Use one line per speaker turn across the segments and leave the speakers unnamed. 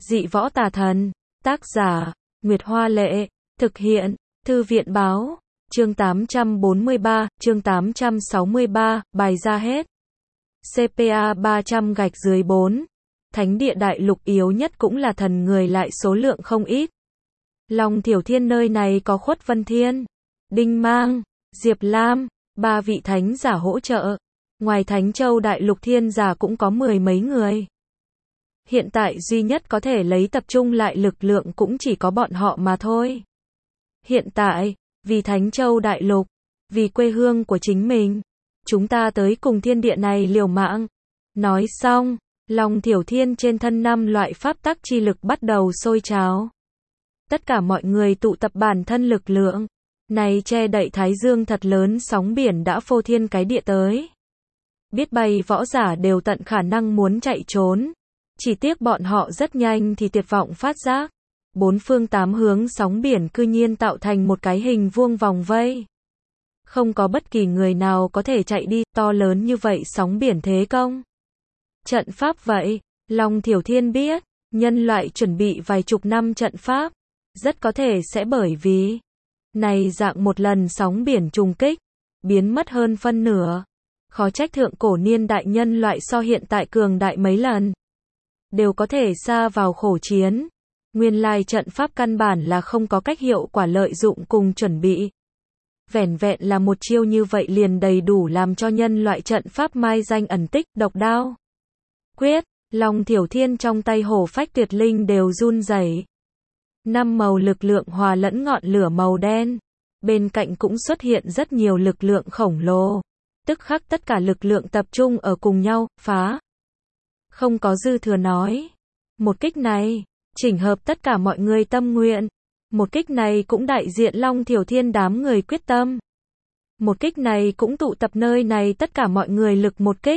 Dị võ tà thần. Tác giả, Nguyệt Hoa Lệ. Thực hiện, Thư viện Báo. Chương 843, chương 863, bài ra hết. CPA 300-4. Thánh địa đại lục yếu nhất cũng là thần người lại số lượng không ít. Long Thiểu Thiên nơi này có Khuất Vân Thiên, Đinh Mang, Diệp Lam, 3 vị thánh giả hỗ trợ. Ngoài Thánh Châu đại lục thiên giả cũng có 10 mấy người. Hiện tại duy nhất có thể lấy tập trung lại lực lượng cũng chỉ có bọn họ mà thôi. Hiện tại, vì Thánh Châu đại lục, vì quê hương của chính mình, chúng ta tới cùng thiên địa này liều mạng. Nói xong, Long Thiểu Thiên trên thân 5 loại pháp tắc chi lực bắt đầu sôi trào. Tất cả mọi người tụ tập bản thân lực lượng. Này che đậy thái dương thật lớn, sóng biển đã phô thiên cái địa tới. Biết bay võ giả đều tận khả năng muốn chạy trốn. Chỉ tiếc bọn họ rất nhanh thì tuyệt vọng phát giác. 4 phương 8 hướng sóng biển cư nhiên tạo thành một cái hình vuông vòng vây. Không có bất kỳ người nào có thể chạy đi, to lớn như vậy sóng biển thế công. Trận pháp vậy, Long Thiểu Thiên biết, nhân loại chuẩn bị vài chục năm trận pháp, rất có thể sẽ bởi vì này dạng một lần sóng biển trùng kích, biến mất hơn phân nửa. Khó trách thượng cổ niên đại nhân loại so hiện tại cường đại mấy lần, đều có thể sa vào khổ chiến. Nguyên lai trận pháp căn bản là không có cách hiệu quả lợi dụng cùng chuẩn bị. Vẻn vẹn là một chiêu như vậy liền đầy đủ làm cho nhân loại trận pháp mai danh ẩn tích. Độc đao quyết, Long Thiểu Thiên trong tay hổ phách tuyệt linh đều run rẩy. 5 màu lực lượng hòa lẫn ngọn lửa màu đen. Bên cạnh cũng xuất hiện rất nhiều lực lượng khổng lồ. Tức khắc tất cả lực lượng tập trung ở cùng nhau, phá. Không có dư thừa nói. Một kích này, chỉnh hợp tất cả mọi người tâm nguyện. Một kích này cũng đại diện Long Thiểu Thiên đám người quyết tâm. Một kích này cũng tụ tập nơi này tất cả mọi người lực một kích.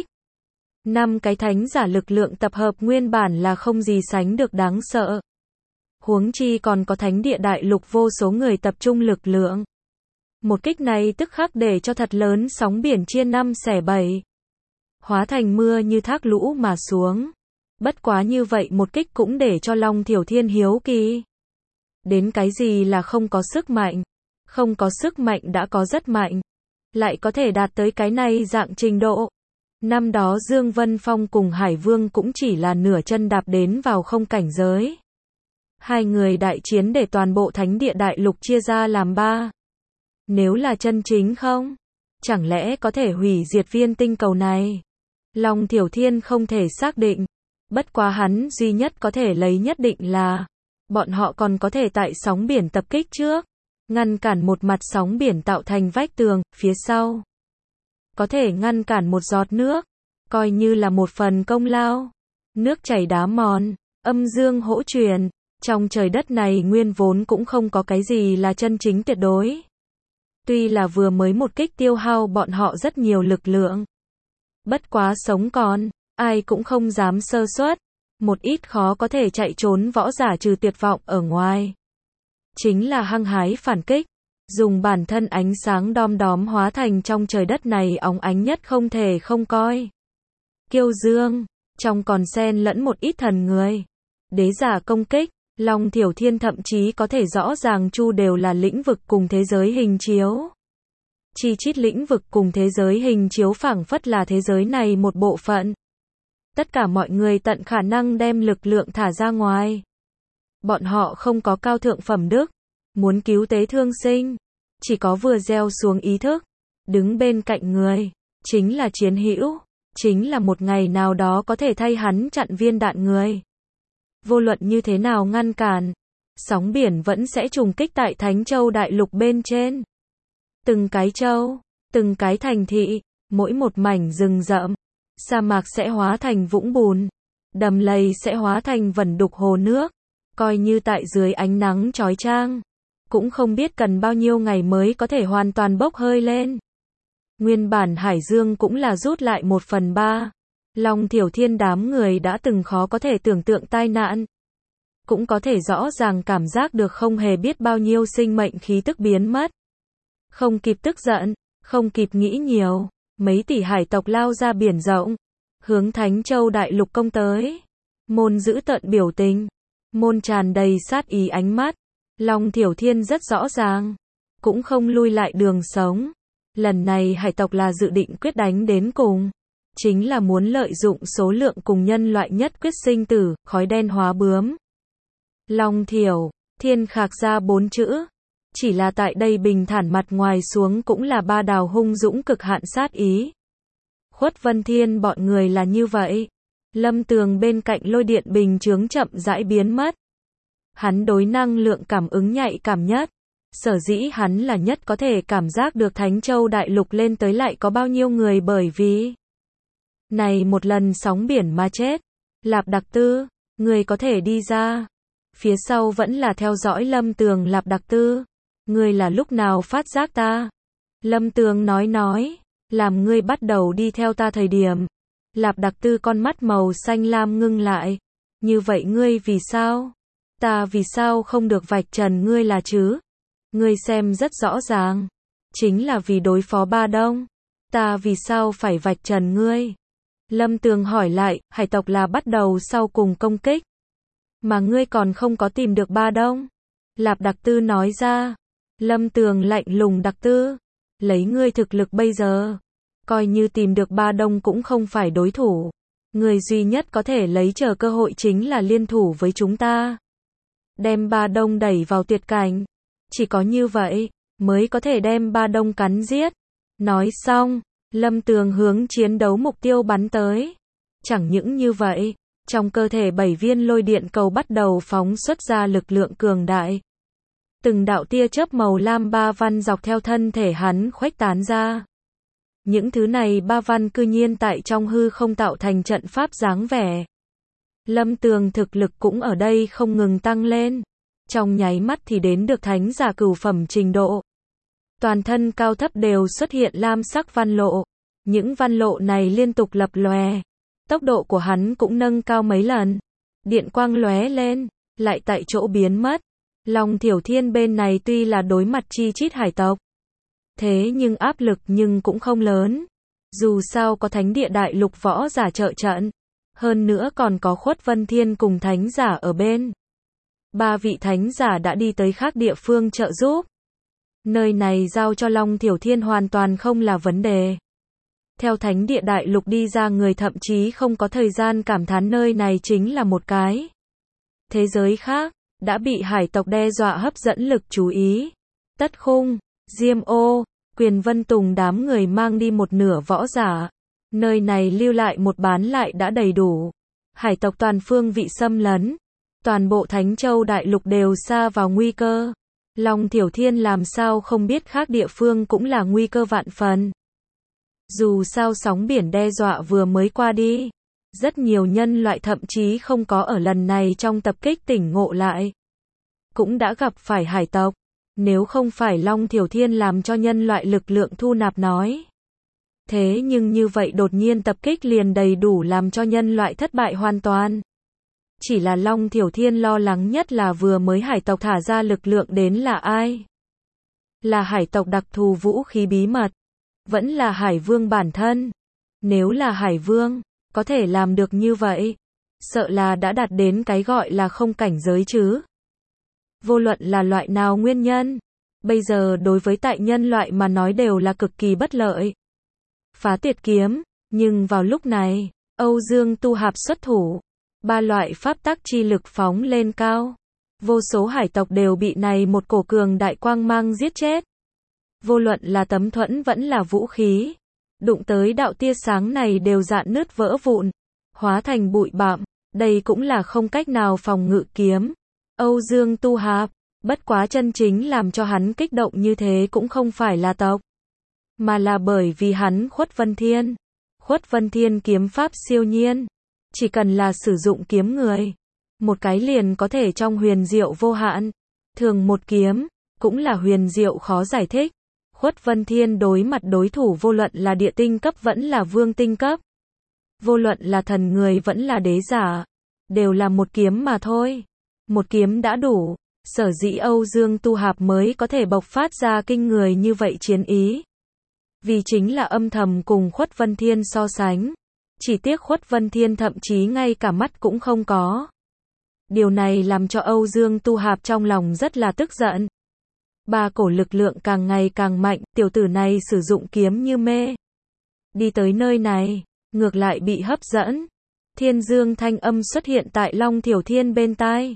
5 cái thánh giả lực lượng tập hợp nguyên bản là không gì sánh được đáng sợ. Huống chi còn có thánh địa đại lục vô số người tập trung lực lượng. Một kích này tức khắc để cho thật lớn sóng biển chia 5 xẻ 7. Hóa thành mưa như thác lũ mà xuống. Bất quá như vậy một kích cũng để cho Long Thiểu Thiên hiếu kỳ. Đến cái gì là không có sức mạnh? Không có sức mạnh đã có rất mạnh. Lại có thể đạt tới cái này dạng trình độ. Năm đó Dương Vân Phong cùng Hải Vương cũng chỉ là nửa chân đạp đến vào không cảnh giới. Hai người đại chiến để toàn bộ thánh địa đại lục chia ra làm 3. Nếu là chân chính không? Chẳng lẽ có thể hủy diệt viên tinh cầu này? Long Thiểu Thiên không thể xác định. Bất quá hắn duy nhất có thể lấy nhất định là bọn họ còn có thể tại sóng biển tập kích trước, ngăn cản một mặt sóng biển tạo thành vách tường, phía sau có thể ngăn cản một giọt nước, coi như là một phần công lao. Nước chảy đá mòn, âm dương hỗ truyền, trong trời đất này nguyên vốn cũng không có cái gì là chân chính tuyệt đối. Tuy là vừa mới một kích tiêu hao bọn họ rất nhiều lực lượng. Bất quá sống còn, ai cũng không dám sơ suất. Một ít khó có thể chạy trốn võ giả trừ tuyệt vọng ở ngoài. Chính là hăng hái phản kích. Dùng bản thân ánh sáng đom đóm hóa thành trong trời đất này óng ánh nhất không thể không coi. Kiêu dương, trong còn xen lẫn một ít thần người. Đế giả công kích, Long Thiểu Thiên thậm chí có thể rõ ràng chu đều là lĩnh vực cùng thế giới hình chiếu. Chi chít lĩnh vực cùng thế giới hình chiếu phảng phất là thế giới này một bộ phận. Tất cả mọi người tận khả năng đem lực lượng thả ra ngoài. Bọn họ không có cao thượng phẩm đức, muốn cứu tế thương sinh, chỉ có vừa gieo xuống ý thức, đứng bên cạnh người, chính là chiến hữu, chính là một ngày nào đó có thể thay hắn chặn viên đạn người. Vô luận như thế nào ngăn cản, sóng biển vẫn sẽ trùng kích tại Thánh Châu đại lục bên trên. Từng cái châu, từng cái thành thị, mỗi một mảnh rừng rậm, sa mạc sẽ hóa thành vũng bùn, đầm lầy sẽ hóa thành vẩn đục hồ nước, coi như tại dưới ánh nắng chói chang, cũng không biết cần bao nhiêu ngày mới có thể hoàn toàn bốc hơi lên. Nguyên bản Hải Dương cũng là rút lại 1/3. Long Thiểu Thiên đám người đã từng khó có thể tưởng tượng tai nạn. Cũng có thể rõ ràng cảm giác được không hề biết bao nhiêu sinh mệnh khí tức biến mất. Không kịp tức giận, không kịp nghĩ nhiều, mấy tỷ hải tộc lao ra biển rộng, hướng Thánh Châu đại lục công tới. Môn giữ tận biểu tình, môn tràn đầy sát ý ánh mắt. Long Thiểu Thiên rất rõ ràng, cũng không lui lại đường sống. Lần này hải tộc là dự định quyết đánh đến cùng, chính là muốn lợi dụng số lượng cùng nhân loại nhất quyết sinh tử, khói đen hóa bướm. Long Thiểu Thiên khạc ra 4 chữ, chỉ là tại đây bình thản mặt ngoài xuống cũng là ba đào hung dũng cực hạn sát ý. Khuất Vân Thiên bọn người là như vậy. Lâm Tường bên cạnh lôi điện bình chướng chậm rãi biến mất. Hắn đối năng lượng cảm ứng nhạy cảm nhất. Sở dĩ hắn là nhất có thể cảm giác được Thánh Châu Đại Lục lên tới lại có bao nhiêu người bởi vì này một lần sóng biển mà chết. Lạp Đặc Tư, người có thể đi ra. Phía sau vẫn là theo dõi Lâm Tường. Lạp Đặc Tư, người là lúc nào phát giác ta? Lâm Tường nói, làm ngươi bắt đầu đi theo ta thời điểm. Lạp Đặc Tư con mắt màu xanh lam ngưng lại. Như vậy ngươi vì sao? Ta vì sao không được vạch trần ngươi là chứ? Ngươi xem rất rõ ràng. Chính là vì đối phó Ba Đông. Ta vì sao phải vạch trần ngươi? Lâm Tường hỏi lại, hải tộc là bắt đầu sau cùng công kích. Mà ngươi còn không có tìm được Ba Đông. Lạp Đặc Tư nói ra. Lâm Tường lạnh lùng. Đặc Tư, lấy ngươi thực lực bây giờ, coi như tìm được Ba Đông cũng không phải đối thủ. Người duy nhất có thể lấy chờ cơ hội chính là liên thủ với chúng ta. Đem Ba Đông đẩy vào tuyệt cảnh. Chỉ có như vậy, mới có thể đem Ba Đông cắn giết. Nói xong, Lâm Tường hướng chiến đấu mục tiêu bắn tới. Chẳng những như vậy, trong cơ thể 7 viên lôi điện cầu bắt đầu phóng xuất ra lực lượng cường đại. Từng đạo tia chớp màu lam ba văn dọc theo thân thể hắn khuếch tán ra. Những thứ này ba văn cư nhiên tại trong hư không tạo thành trận pháp dáng vẻ. Lâm Tường thực lực cũng ở đây không ngừng tăng lên. Trong nháy mắt thì đến được thánh giả cửu phẩm trình độ. Toàn thân cao thấp đều xuất hiện lam sắc văn lộ. Những văn lộ này liên tục lập lòe. Tốc độ của hắn cũng nâng cao mấy lần. Điện quang lóe lên, lại tại chỗ biến mất. Long Thiểu Thiên bên này tuy là đối mặt chi chít hải tộc, thế nhưng áp lực nhưng cũng không lớn. Dù sao có Thánh Địa Đại Lục võ giả trợ trận, hơn nữa còn có Khuất Vân Thiên cùng thánh giả ở bên. 3 vị thánh giả đã đi tới khác địa phương trợ giúp. Nơi này giao cho Long Thiểu Thiên hoàn toàn không là vấn đề. Theo Thánh Địa Đại Lục đi ra người thậm chí không có thời gian cảm thán nơi này chính là một cái thế giới khác, đã bị hải tộc đe dọa hấp dẫn lực chú ý. Tất Khung, Diêm Ô, Quyền Vân Tùng đám người mang đi một nửa võ giả. Nơi này lưu lại một bán lại đã đầy đủ. Hải tộc toàn phương vị xâm lấn. Toàn bộ Thánh Châu Đại Lục đều xa vào nguy cơ. Long Thiểu Thiên làm sao không biết khác địa phương cũng là nguy cơ vạn phần. Dù sao sóng biển đe dọa vừa mới qua đi. Rất nhiều nhân loại thậm chí không có ở lần này trong tập kích tỉnh ngộ lại. Cũng đã gặp phải hải tộc. Nếu không phải Long Thiểu Thiên làm cho nhân loại lực lượng thu nạp nói. Thế nhưng như vậy đột nhiên tập kích liền đầy đủ làm cho nhân loại thất bại hoàn toàn. Chỉ là Long Thiểu Thiên lo lắng nhất là vừa mới hải tộc thả ra lực lượng đến là ai? Là hải tộc đặc thù vũ khí bí mật. Vẫn là Hải Vương bản thân. Nếu là Hải Vương, có thể làm được như vậy. Sợ là đã đạt đến cái gọi là không cảnh giới chứ. Vô luận là loại nào nguyên nhân. Bây giờ đối với tại nhân loại mà nói đều là cực kỳ bất lợi. Phá tuyệt kiếm. Nhưng vào lúc này, Âu Dương Tu Hạp xuất thủ. 3 loại pháp tắc chi lực phóng lên cao. Vô số hải tộc đều bị này một cổ cường đại quang mang giết chết. Vô luận là tấm thuẫn vẫn là vũ khí. Đụng tới đạo tia sáng này đều rạn nứt vỡ vụn. Hóa thành bụi bặm. Đây cũng là không cách nào phòng ngự kiếm. Âu Dương Tu Hạp. Bất quá chân chính làm cho hắn kích động như thế cũng không phải là tộc. Mà là bởi vì hắn Khuất Vân Thiên. Khuất Vân Thiên kiếm pháp siêu nhiên. Chỉ cần là sử dụng kiếm người. Một cái liền có thể trong huyền diệu vô hạn. Thường một kiếm. Cũng là huyền diệu khó giải thích. Khuất Vân Thiên đối mặt đối thủ vô luận là địa tinh cấp vẫn là vương tinh cấp. Vô luận là thần người vẫn là đế giả. Đều là một kiếm mà thôi. Một kiếm đã đủ. Sở dĩ Âu Dương Tu Hạp mới có thể bộc phát ra kinh người như vậy chiến ý. Vì chính là âm thầm cùng Khuất Vân Thiên so sánh. Chỉ tiếc Khuất Vân Thiên thậm chí ngay cả mắt cũng không có. Điều này làm cho Âu Dương Tu Hạp trong lòng rất là tức giận. Ba cổ lực lượng càng ngày càng mạnh, tiểu tử này sử dụng kiếm như mê. Đi tới nơi này, ngược lại bị hấp dẫn. Thiên Dương thanh âm xuất hiện tại Long Thiểu Thiên bên tai.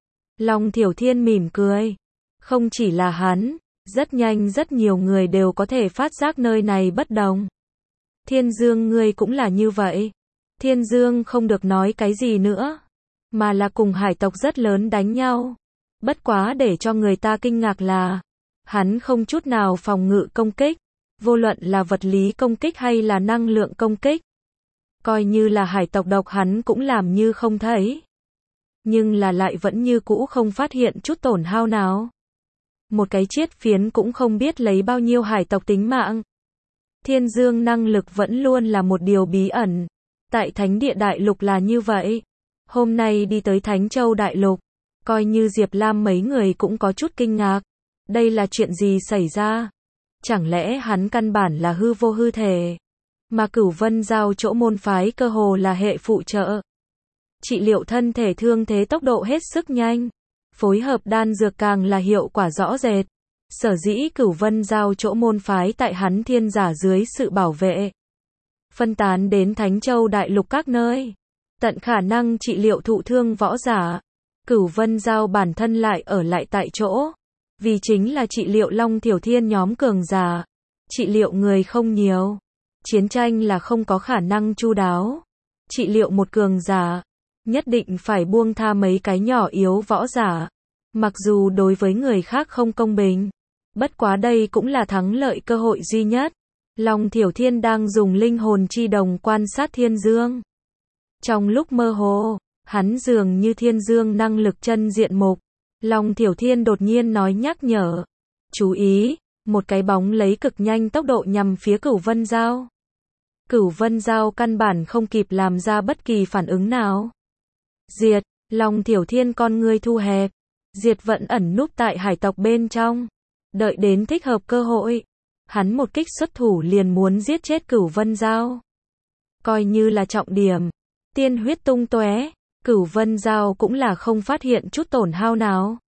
Long Thiểu Thiên mỉm cười. Không chỉ là hắn, rất nhanh rất nhiều người đều có thể phát giác nơi này bất đồng. Thiên Dương ngươi cũng là như vậy. Thiên Dương không được nói cái gì nữa, mà là cùng hải tộc rất lớn đánh nhau. Bất quá để cho người ta kinh ngạc là, hắn không chút nào phòng ngự công kích, vô luận là vật lý công kích hay là năng lượng công kích. Coi như là hải tộc độc hắn cũng làm như không thấy. Nhưng là lại vẫn như cũ không phát hiện chút tổn hao nào. Một cái chiết phiến cũng không biết lấy bao nhiêu hải tộc tính mạng. Thiên Dương năng lực vẫn luôn là một điều bí ẩn. Tại Thánh Địa Đại Lục là như vậy. Hôm nay đi tới Thánh Châu Đại Lục, coi như Diệp Lam mấy người cũng có chút kinh ngạc. Đây là chuyện gì xảy ra? Chẳng lẽ hắn căn bản là hư vô hư thể? Mà Cửu Vân Giao chỗ môn phái cơ hồ là hệ phụ trợ. Trị liệu thân thể thương thế tốc độ hết sức nhanh. Phối hợp đan dược càng là hiệu quả rõ rệt. Sở dĩ Cửu Vân Giao chỗ môn phái tại hắn thiên giả dưới sự bảo vệ. Phân tán đến Thánh Châu Đại Lục các nơi. Tận khả năng trị liệu thụ thương võ giả. Cửu Vân Giao bản thân lại ở lại tại chỗ. Vì chính là trị liệu Long Thiểu Thiên nhóm cường giả. Trị liệu người không nhiều. Chiến tranh là không có khả năng chu đáo. Trị liệu một cường giả, nhất định phải buông tha mấy cái nhỏ yếu võ giả. Mặc dù đối với người khác không công bình. Bất quá đây cũng là thắng lợi cơ hội duy nhất. Long Thiểu Thiên đang dùng linh hồn chi đồng quan sát Thiên Dương. Trong lúc mơ hồ, hắn dường như Thiên Dương năng lực chân diện mục. Long Thiểu Thiên đột nhiên nói nhắc nhở. Chú ý, một cái bóng lấy cực nhanh tốc độ nhằm phía Cửu Vân Giao. Cửu Vân Giao căn bản không kịp làm ra bất kỳ phản ứng nào. Diệt, Long Thiểu Thiên con ngươi thu hẹp. Diệt vẫn ẩn núp tại hải tộc bên trong. Đợi đến thích hợp cơ hội, hắn một kích xuất thủ liền muốn giết chết Cửu Vân Giao. Coi như là trọng điểm, tiên huyết tung tóe, Cửu Vân Giao cũng là không phát hiện chút tổn hao nào.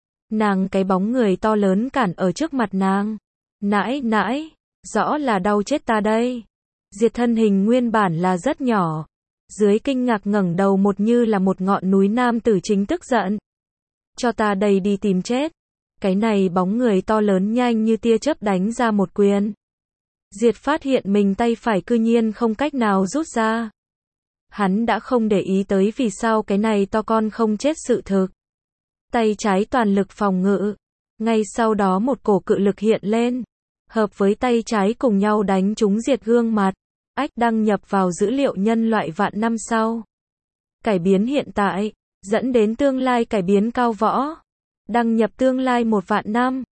Nàng cái bóng người to lớn cản ở trước mặt nàng. Nãi nãi, rõ là đau chết ta đây. Diệt thân hình nguyên bản là rất nhỏ. Dưới kinh ngạc ngẩng đầu một như là một ngọn núi nam tử chính tức giận. Cho ta đây đi tìm chết. Cái này bóng người to lớn nhanh như tia chớp đánh ra một quyền. Diệt phát hiện mình tay phải cư nhiên không cách nào rút ra. Hắn đã không để ý tới vì sao cái này to con không chết sự thực. Tay trái toàn lực phòng ngự. Ngay sau đó một cổ cự lực hiện lên. Hợp với tay trái cùng nhau đánh trúng Diệt gương mặt. Ách đăng nhập vào dữ liệu nhân loại vạn năm sau. Cải biến hiện tại, dẫn đến tương lai cải biến cao võ. Đăng nhập tương lai 1 vạn năm.